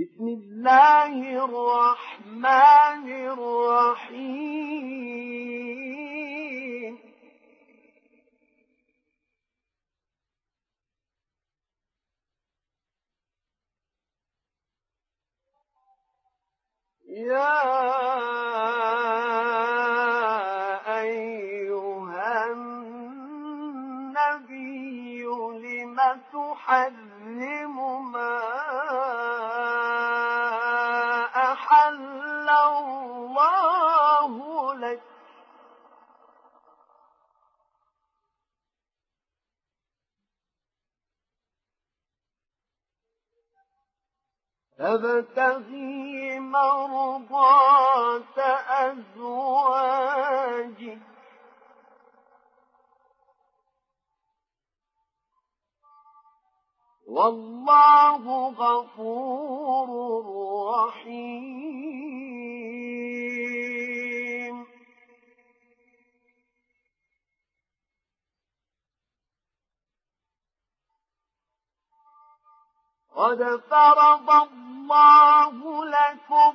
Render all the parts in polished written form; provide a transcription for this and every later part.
بسم الله الرحمن الرحيم يا أيها النبي لم تحرم ما أحل الله لك تبتغي مرضات أزواجك والله غفور رحيم قد فرض الله لكم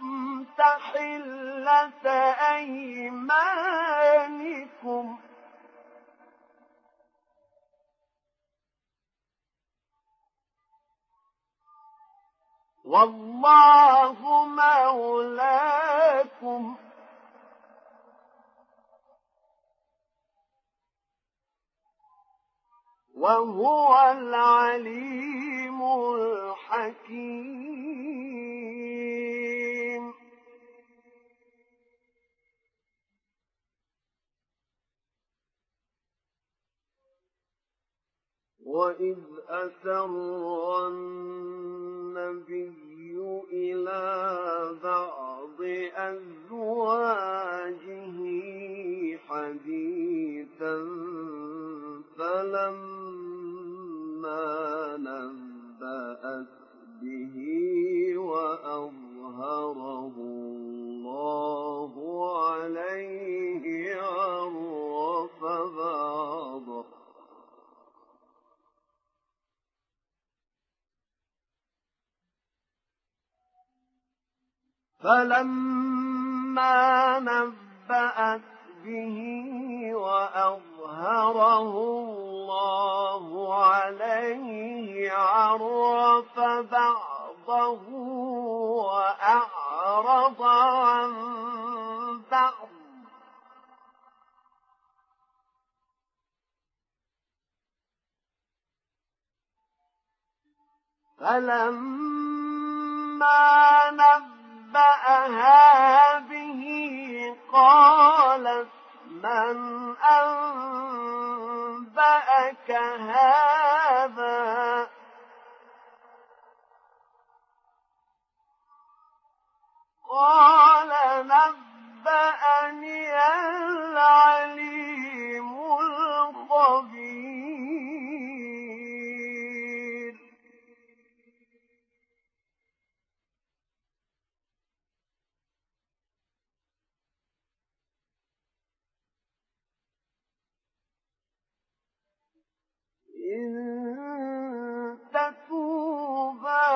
تحلة أيمانكم والله مولاكم وهو العليم الحكيم وإذ أسر النبي إلى بعض أزواجه حديثا فلما نبأت به وأظهره الله عليه عرف بعضه فلما نبأت به وأظهره الله عليه عرف بعضه وأعرض عن بعض فلما نبأها به قالت من أنبأك هذا قال نبأني العليم الخبير إن تتوبا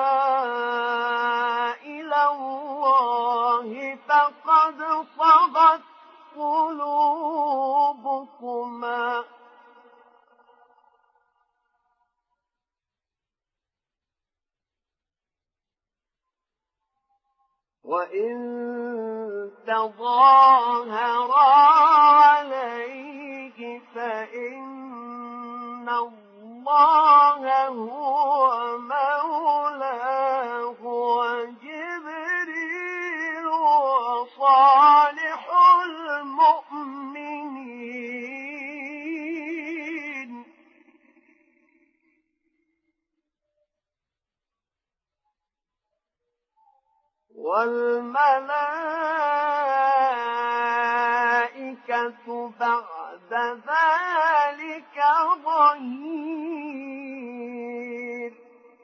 إلى الله فقد صغت قلوبكما وإن تظاهرا عليه فإن الله هو مولاه وجبريل وصالح المؤمنين والملائكة بعد ذلك ظهير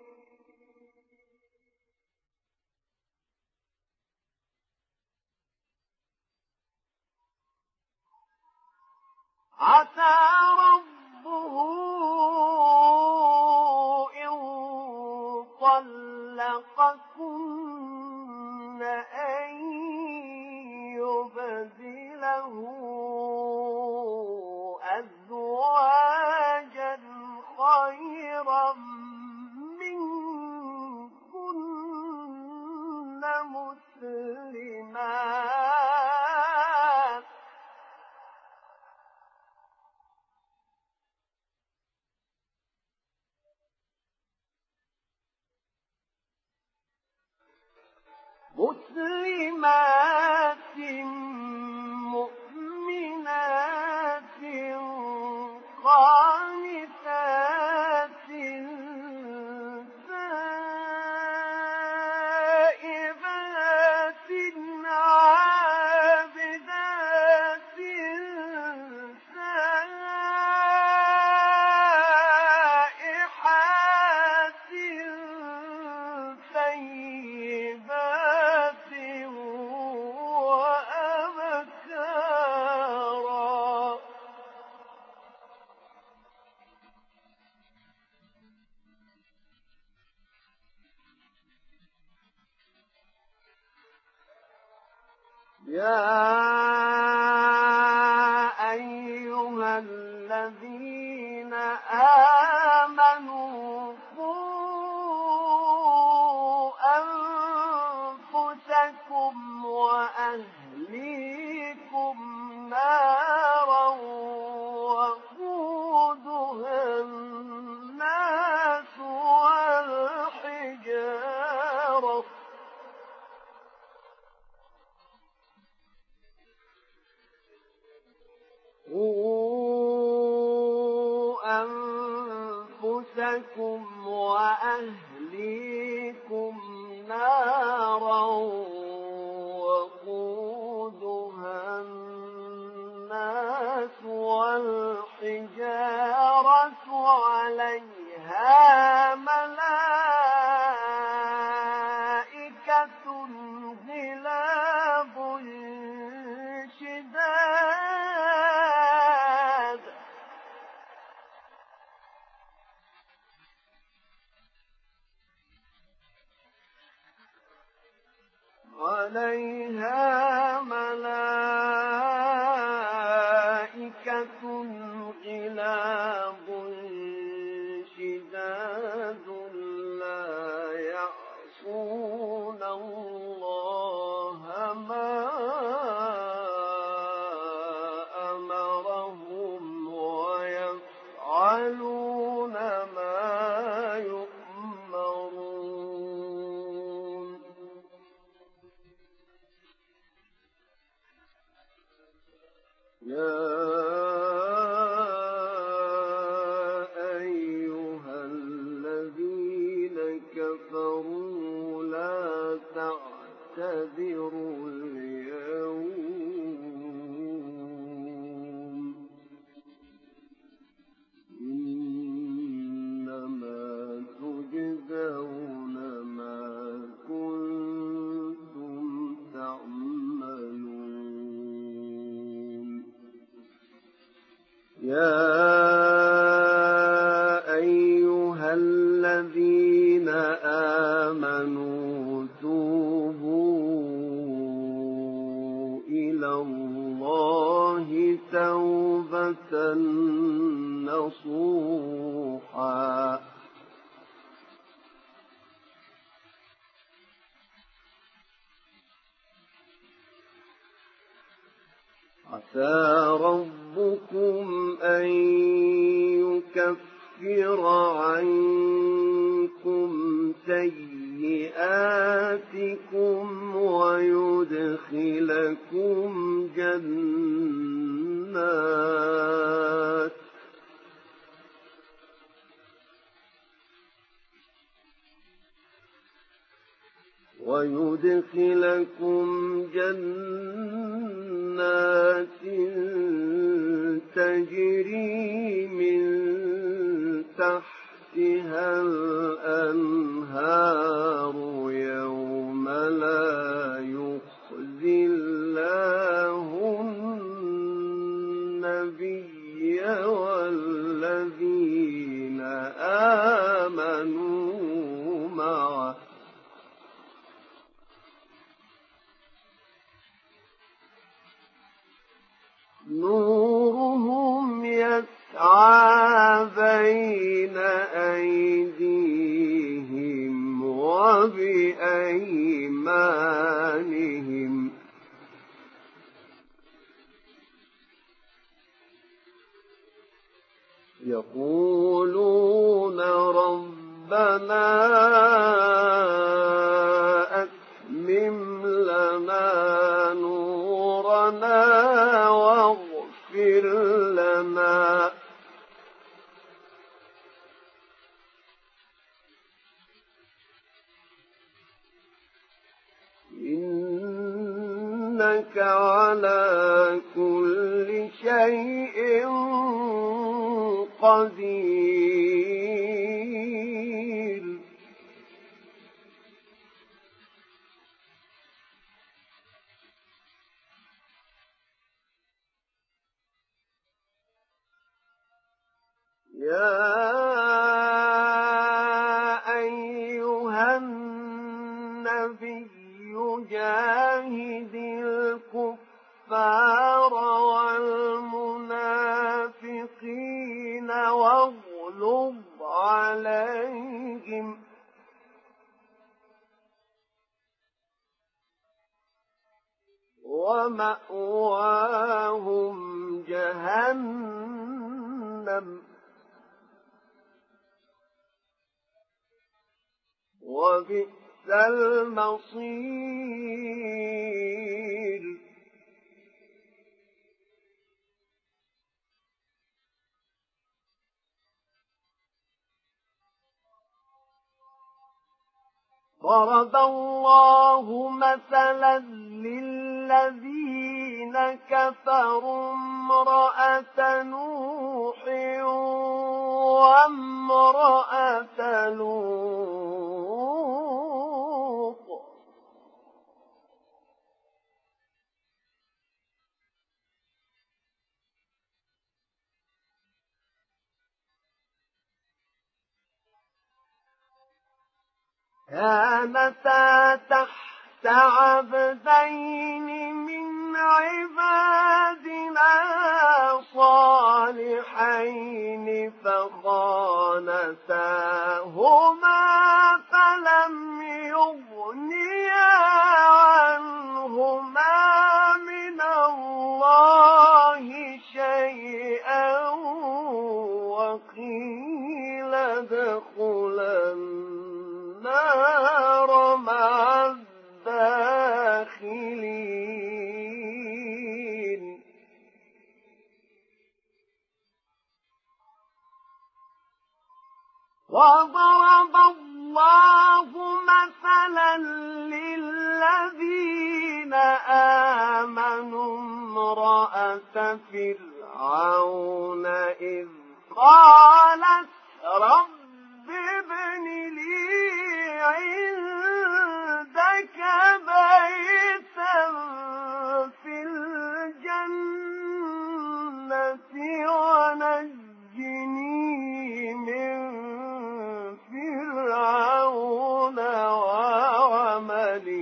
عسى ربه إن طلقكن أن يبدله أزواجا خيرا منكن مسلمات مؤمنات قانتات تائبات عابدات سائحات طيبات وأبكارا. يا أيها الذين آمنوا قوا أنفسكم وأهليكم نارا وقودها الناس والحجارة أنفسكم وأهليكم نارا وقودها الناس والحجارة عليها ملائكة غلاظ شداد عليها ملائكة غلاظ شداد لا يعصون الله ما أمرهم ويفعلون ما يؤمرون. يا أيها الذين كفروا لا تعتذروا اليوم إنما تجزون ما كنتم تعملون. يا أيها الذين آمنوا توبوا إلى الله توبة نصوحا عسى ربكم أن يكفر عنكم سيئاتكم ويدخلكم جنات تجري من تحتها الأنهار يوم لا يخزي الله النبي والذين آمنوا معه وبأيمانهم يقولون ربنا أتمم لنا نورنا واغفر لنا إنك على كل شيء قدير يا أيها النبي جاهد الكفار والمنافقين واغلظ عليهم ومأواهم جهنم وبئس المصير ضرب الله مثلا للذين كفروا امرأة نوح وامرأة لوط كانتا تحت عبدين من عبادنا صالحين فخانتاهما فلم يغنيا عنهما من الله شيئا وقيل ادخلا النار مع الداخلين وضرب الله مثلا للذين آمنوا امرأة فرعون إذ قالت رب ابن لي عندك بيتا في الجنة ونجني من فرعون وعمله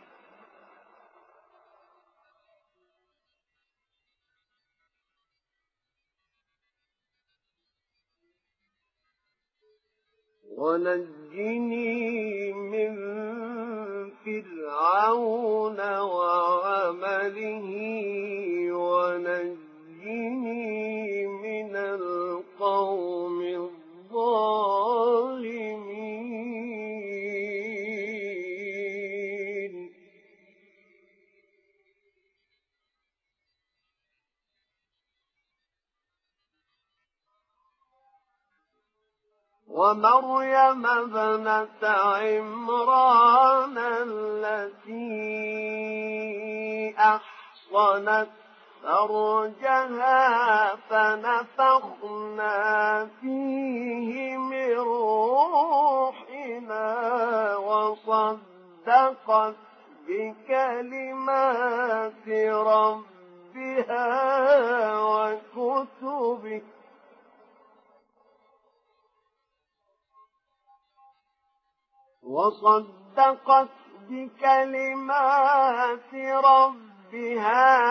ونجني من فرعون وعمله ونجني من القوم الظالمين ومريم ابنة عمران التي أحصنت فرجها فنفخنا فيه من روحنا وصدقت بكلمات ربها وكتبه وصدقت بكلمات ربها